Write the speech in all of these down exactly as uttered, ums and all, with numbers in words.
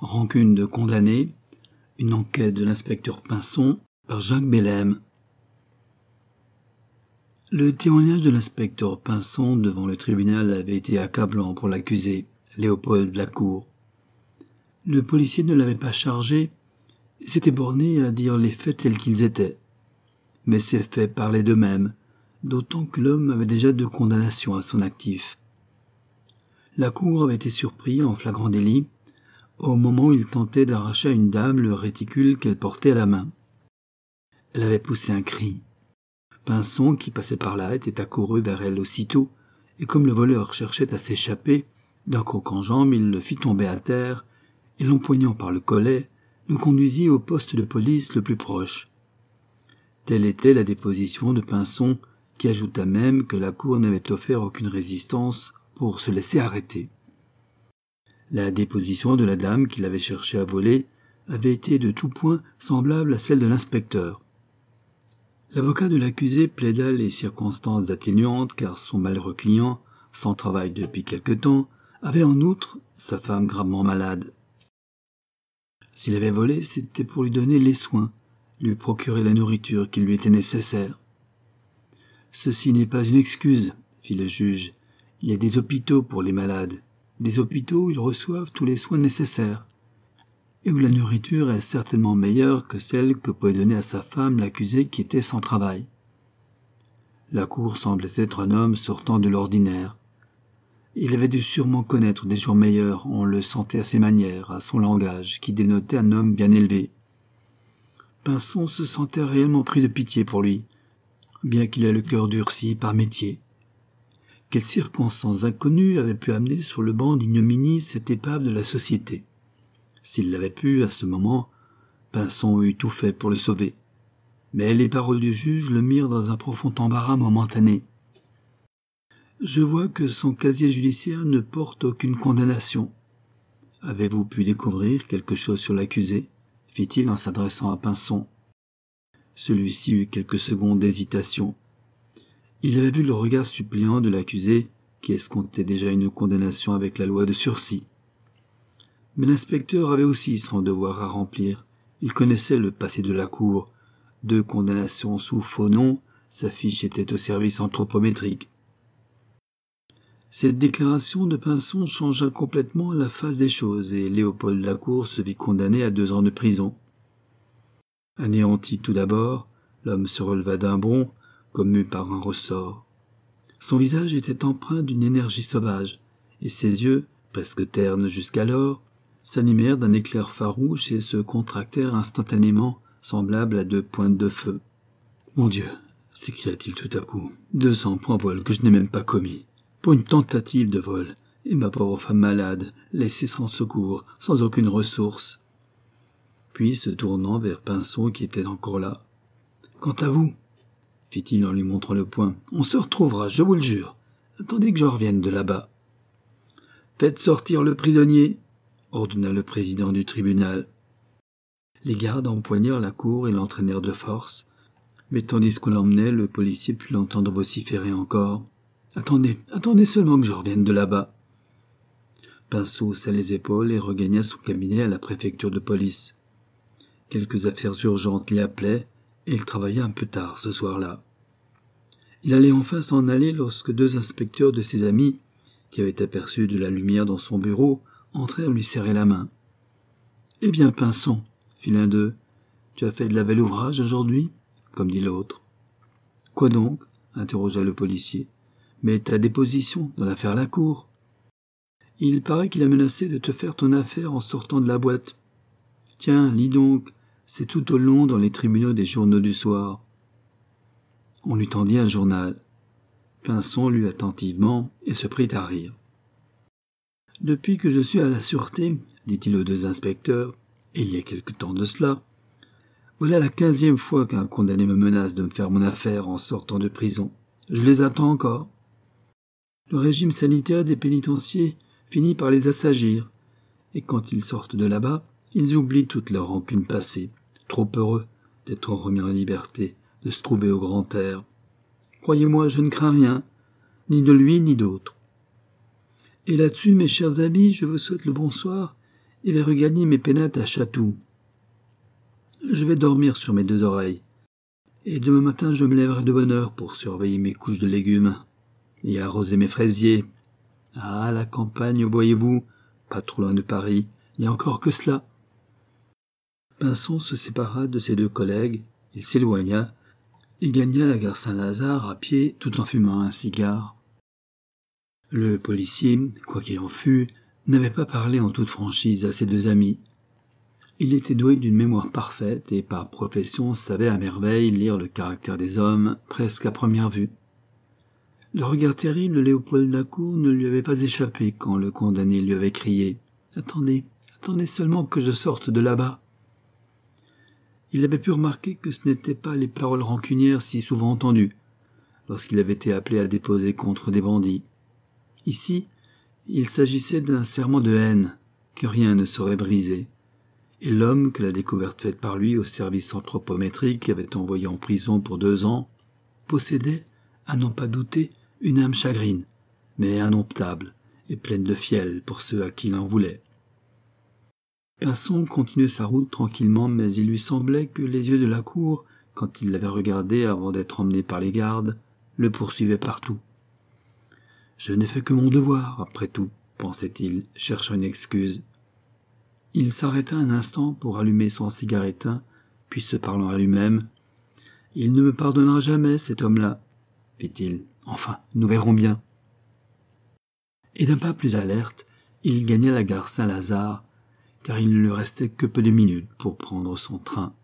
Rancune de condamné, une enquête de l'inspecteur Pinson par Jacques Bellem. Le témoignage de l'inspecteur Pinson devant le tribunal avait été accablant pour l'accusé, Léopold Lacour. Le policier ne l'avait pas chargé et s'était borné à dire les faits tels qu'ils étaient. Mais ces faits parlaient d'eux-mêmes, d'autant que l'homme avait déjà deux condamnations à son actif. Lacour avait été surpris en flagrant délit au moment où il tentait d'arracher à une dame le réticule qu'elle portait à la main. Elle avait poussé un cri. Pinson, qui passait par là, était accouru vers elle aussitôt, et comme le voleur cherchait à s'échapper, d'un croc en jambe, il le fit tomber à terre, et l'empoignant par le collet, le conduisit au poste de police le plus proche. Telle était la déposition de Pinson, qui ajouta même que Lacour n'avait offert aucune résistance pour se laisser arrêter. La déposition de la dame qui l'avait cherché à voler avait été de tout point semblable à celle de l'inspecteur. L'avocat de l'accusé plaida les circonstances atténuantes car son malheureux client, sans travail depuis quelque temps, avait en outre sa femme gravement malade. S'il avait volé, c'était pour lui donner les soins, lui procurer la nourriture qui lui était nécessaire. « Ceci n'est pas une excuse, » fit le juge. « Il y a des hôpitaux pour les malades. Des hôpitaux où ils reçoivent tous les soins nécessaires, et où la nourriture est certainement meilleure que celle que pouvait donner à sa femme l'accusé qui était sans travail. » Lacour semblait être un homme sortant de l'ordinaire. Il avait dû sûrement connaître des jours meilleurs, on le sentait à ses manières, à son langage, qui dénotait un homme bien élevé. Pinson se sentait réellement pris de pitié pour lui, bien qu'il ait le cœur durci par métier. Quelles circonstances inconnues avaient pu amener sur le banc d'ignominie cette épave de la société? S'il l'avait pu, à ce moment, Pinson eût tout fait pour le sauver. Mais les paroles du juge le mirent dans un profond embarras momentané. « Je vois que son casier judiciaire ne porte aucune condamnation. Avez-vous pu découvrir quelque chose sur l'accusé ?» fit-il en s'adressant à Pinson. Celui-ci eut quelques secondes d'hésitation. Il avait vu le regard suppliant de l'accusé, qui escomptait déjà une condamnation avec la loi de sursis. Mais l'inspecteur avait aussi son devoir à remplir. Il connaissait le passé de Lacour. Deux condamnations sous faux nom, sa fiche était au service anthropométrique. Cette déclaration de Pinson changea complètement la face des choses et Léopold Lacour se vit condamné à deux ans de prison. Anéanti tout d'abord, l'homme se releva d'un bond, comme mu par un ressort. Son visage était empreint d'une énergie sauvage, et ses yeux, presque ternes jusqu'alors, s'animèrent d'un éclair farouche et se contractèrent instantanément, semblables à deux pointes de feu. « Mon Dieu !» s'écria-t-il tout à coup. « Deux cents pour un vol que je n'ai même pas commis, pour une tentative de vol, et ma pauvre femme malade, laissée sans secours, sans aucune ressource. » Puis, se tournant vers Pinson qui était encore là. « Quant à vous, » fit-il en lui montrant le poing, « on se retrouvera, je vous le jure. Attendez que je revienne de là-bas. »« Faites sortir le prisonnier !» ordonna le président du tribunal. Les gardes empoignèrent Lacour et l'entraînèrent de force, mais tandis qu'on l'emmenait, le policier put l'entendre vociférer encore. « Attendez, attendez seulement que je revienne de là-bas. » Pinson haussa les épaules et regagna son cabinet à la préfecture de police. Quelques affaires urgentes l'y appelaient, et il travailla un peu tard ce soir-là. Il allait enfin s'en aller lorsque deux inspecteurs de ses amis, qui avaient aperçu de la lumière dans son bureau, entrèrent lui serrer la main. « Eh bien, Pinson, » fit l'un d'eux, « tu as fait de la belle ouvrage aujourd'hui ?» comme dit l'autre. « Quoi donc ?» interrogea le policier. « Mais ta déposition dans l'affaire Lacour. Il paraît qu'il a menacé de te faire ton affaire en sortant de la boîte. Tiens, lis donc, c'est tout au long dans les tribunaux des journaux du soir. » On lui tendit un journal. Pinson lut attentivement et se prit à rire. « Depuis que je suis à la sûreté, dit-il aux deux inspecteurs, et il y a quelque temps de cela, voilà la quinzième fois qu'un condamné me menace de me faire mon affaire en sortant de prison. Je les attends encore. Le régime sanitaire des pénitenciers finit par les assagir, et quand ils sortent de là-bas, ils oublient toute leur rancune passée, trop heureux d'être remis en liberté, de se trouver au grand air. Croyez-moi, je ne crains rien, ni de lui ni d'autres. Et là-dessus, mes chers amis, je vous souhaite le bonsoir et vais regagner mes pénates à Chatou. Je vais dormir sur mes deux oreilles, et demain matin je me lèverai de bonne heure pour surveiller mes couches de légumes et arroser mes fraisiers. Ah, la campagne, voyez-vous, pas trop loin de Paris, il n'y a encore que cela. » Pinson se sépara de ses deux collègues, il s'éloigna et gagna la gare Saint-Lazare à pied tout en fumant un cigare. Le policier, quoi qu'il en fût, n'avait pas parlé en toute franchise à ses deux amis. Il était doué d'une mémoire parfaite et par profession savait à merveille lire le caractère des hommes presque à première vue. Le regard terrible de Léopold Lacour ne lui avait pas échappé quand le condamné lui avait crié « Attendez, attendez seulement que je sorte de là-bas !» Il avait pu remarquer que ce n'étaient pas les paroles rancunières si souvent entendues lorsqu'il avait été appelé à déposer contre des bandits. Ici, il s'agissait d'un serment de haine que rien ne saurait briser, et l'homme que la découverte faite par lui au service anthropométrique avait envoyé en prison pour deux ans possédait, à n'en pas douter, une âme chagrine, mais indomptable et pleine de fiel pour ceux à qui il en voulait. Pinson continuait sa route tranquillement, mais il lui semblait que les yeux de Lacour, quand il l'avait regardé avant d'être emmené par les gardes, le poursuivaient partout. « Je n'ai fait que mon devoir, après tout, » pensait-il, cherchant une excuse. Il s'arrêta un instant pour allumer son cigarettin, puis se parlant à lui-même. « Il ne me pardonnera jamais, cet homme-là, » fit-il. « Enfin, nous verrons bien. » Et d'un pas plus alerte, il gagna la gare Saint-Lazare, car il ne lui restait que peu de minutes pour prendre son train.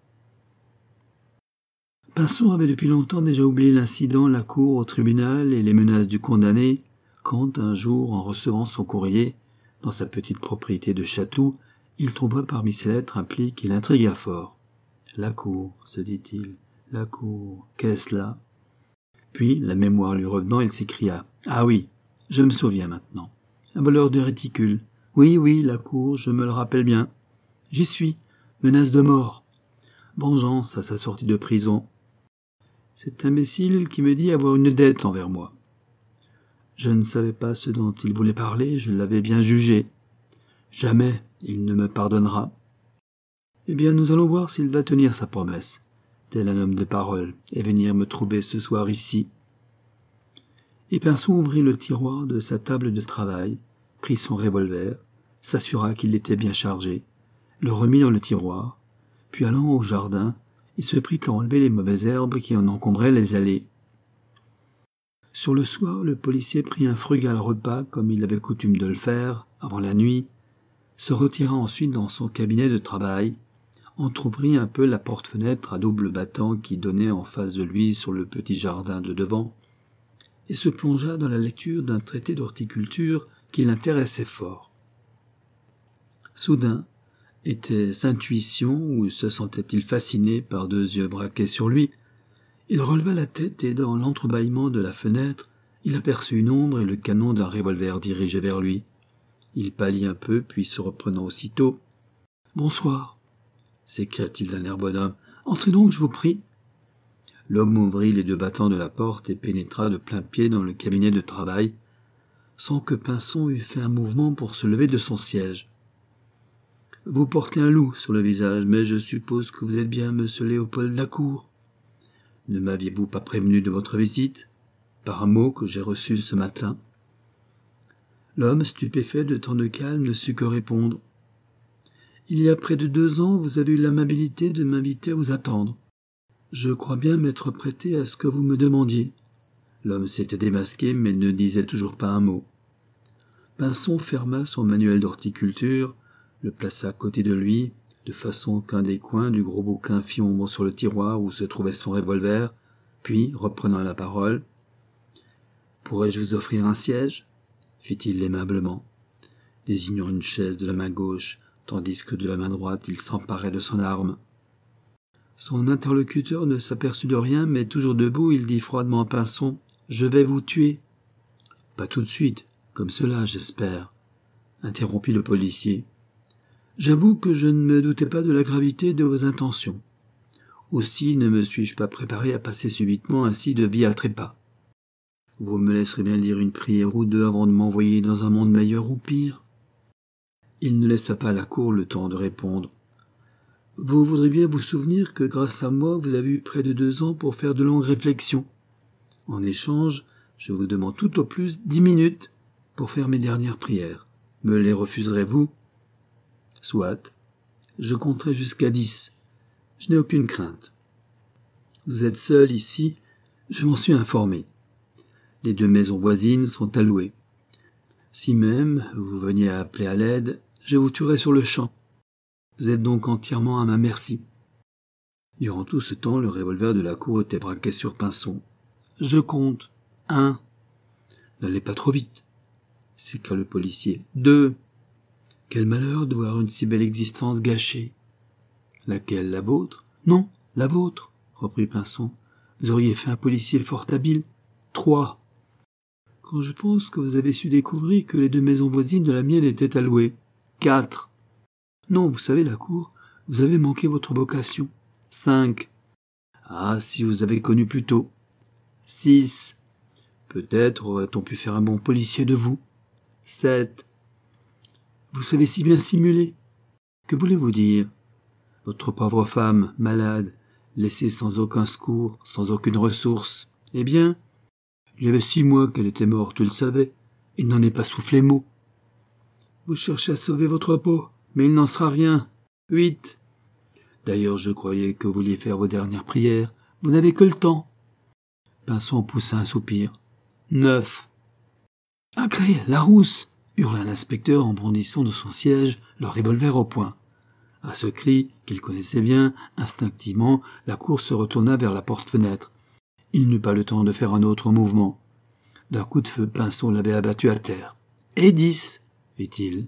Pinson avait depuis longtemps déjà oublié l'incident, la cour au tribunal et les menaces du condamné, quand, un jour, en recevant son courrier, dans sa petite propriété de Chatou, il trouva parmi ses lettres un pli qui l'intrigua fort. « La cour, se dit-il, la cour, qu'est-ce là ?» Puis, la mémoire lui revenant, il s'écria « Ah oui, je me souviens maintenant. Un voleur de réticule. Oui, oui, la cour, je me le rappelle bien. J'y suis. Menace de mort. Vengeance à sa sortie de prison. Cet imbécile qui me dit avoir une dette envers moi. Je ne savais pas ce dont il voulait parler, je l'avais bien jugé. Jamais il ne me pardonnera. Eh bien, nous allons voir s'il va tenir sa promesse, tel un homme de parole, et venir me trouver ce soir ici. » Et Pinson ouvrit le tiroir de sa table de travail, prit son revolver, s'assura qu'il était bien chargé, le remit dans le tiroir, puis allant au jardin, il se prit à enlever les mauvaises herbes qui en encombraient les allées. Sur le soir, le policier prit un frugal repas comme il avait coutume de le faire avant la nuit, se retira ensuite dans son cabinet de travail, entr'ouvrit un peu la porte-fenêtre à double battant qui donnait en face de lui sur le petit jardin de devant, et se plongea dans la lecture d'un traité d'horticulture qui l'intéressait fort. Soudain, était-ce intuition ou se sentait-il fasciné par deux yeux braqués sur lui? Il releva la tête et dans l'entrebâillement de la fenêtre, il aperçut une ombre et le canon d'un revolver dirigé vers lui. Il pâlit un peu, puis se reprenant aussitôt. « Bonsoir » s'écria-t-il d'un air bonhomme. « Entrez donc, je vous prie. » L'homme ouvrit les deux battants de la porte et pénétra de plein pied dans le cabinet de travail, sans que Pinson eût fait un mouvement pour se lever de son siège. « Vous portez un loup sur le visage, mais je suppose que vous êtes bien monsieur Léopold Lacour. Ne m'aviez-vous pas prévenu de votre visite, par un mot que j'ai reçu ce matin ?» L'homme, stupéfait de tant de calme, ne sut que répondre. « Il y a près de deux ans, vous avez eu l'amabilité de m'inviter à vous attendre. Je crois bien m'être prêté à ce que vous me demandiez. » L'homme s'était démasqué, mais ne disait toujours pas un mot. Pinson ferma son manuel d'horticulture, le plaça à côté de lui, de façon qu'un des coins du gros bouquin fit ombre sur le tiroir où se trouvait son revolver, puis, reprenant la parole, « Pourrais-je vous offrir un siège ?» fit-il aimablement, désignant une chaise de la main gauche, tandis que de la main droite il s'emparait de son arme. Son interlocuteur ne s'aperçut de rien, mais toujours debout, il dit froidement à Pinson, « Je vais vous tuer. »« Pas tout de suite, comme cela, j'espère, » interrompit le policier. « J'avoue que je ne me doutais pas de la gravité de vos intentions. Aussi ne me suis-je pas préparé à passer subitement ainsi de vie à trépas. Vous me laisserez bien dire une prière ou deux avant de m'envoyer dans un monde meilleur ou pire. » Il ne laissa pas à la cour le temps de répondre. « Vous voudrez bien vous souvenir que grâce à moi, vous avez eu près de deux ans pour faire de longues réflexions. En échange, je vous demande tout au plus dix minutes pour faire mes dernières prières. Me les refuserez-vous ? Soit. Je compterai jusqu'à dix. Je n'ai aucune crainte. Vous êtes seul ici, je m'en suis informé. Les deux maisons voisines sont à louer. Si même vous veniez à appeler à l'aide, je vous tuerai sur le champ. Vous êtes donc entièrement à ma merci. » Durant tout ce temps, le revolver de la cour était braqué sur Pinson. « Je compte. Un. N'allez pas trop vite. » s'écria le policier. « Deux. Quel malheur de voir une si belle existence gâchée. »« Laquelle, la vôtre ? » ?»« Non, la vôtre, » reprit Pinson. « Vous auriez fait un policier fort habile. »« Trois. Quand je pense que vous avez su découvrir que les deux maisons voisines de la mienne étaient à louer. »« Quatre. Non, vous savez, la cour, vous avez manqué votre vocation. »« Cinq. Ah, si vous avez connu plus tôt. »« Six. Peut-être aurait-on pu faire un bon policier de vous. »« Sept. Vous savez si bien simuler. Que voulez-vous dire ? Votre pauvre femme, malade, laissée sans aucun secours, sans aucune ressource. Eh bien, il y avait six mois qu'elle était morte, tu le savais. Il n'en est pas soufflé mot. Vous cherchez à sauver votre peau, mais il n'en sera rien. Huit. D'ailleurs, je croyais que vous vouliez faire vos dernières prières. Vous n'avez que le temps. Pinson poussa un soupir. Neuf. Agré, la rousse, hurla l'inspecteur en bondissant de son siège, le revolver au poing. À ce cri, qu'il connaissait bien, instinctivement, la cour se retourna vers la porte-fenêtre. Il n'eut pas le temps de faire un autre mouvement. D'un coup de feu, Pinson l'avait abattu à terre. « Et dix » fit-il.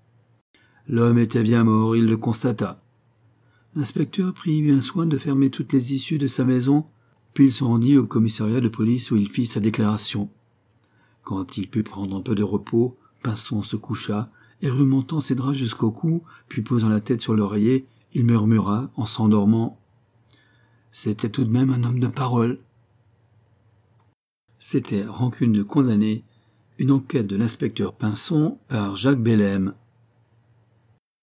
L'homme était bien mort, il le constata. L'inspecteur prit bien soin de fermer toutes les issues de sa maison, puis il se rendit au commissariat de police où il fit sa déclaration. Quand il put prendre un peu de repos, Pinson se coucha, et remontant ses draps jusqu'au cou, puis posant la tête sur l'oreiller, il murmura, en s'endormant, « C'était tout de même un homme de parole. » C'était Rancune de condamné, une enquête de l'inspecteur Pinson par Jacques Bellem.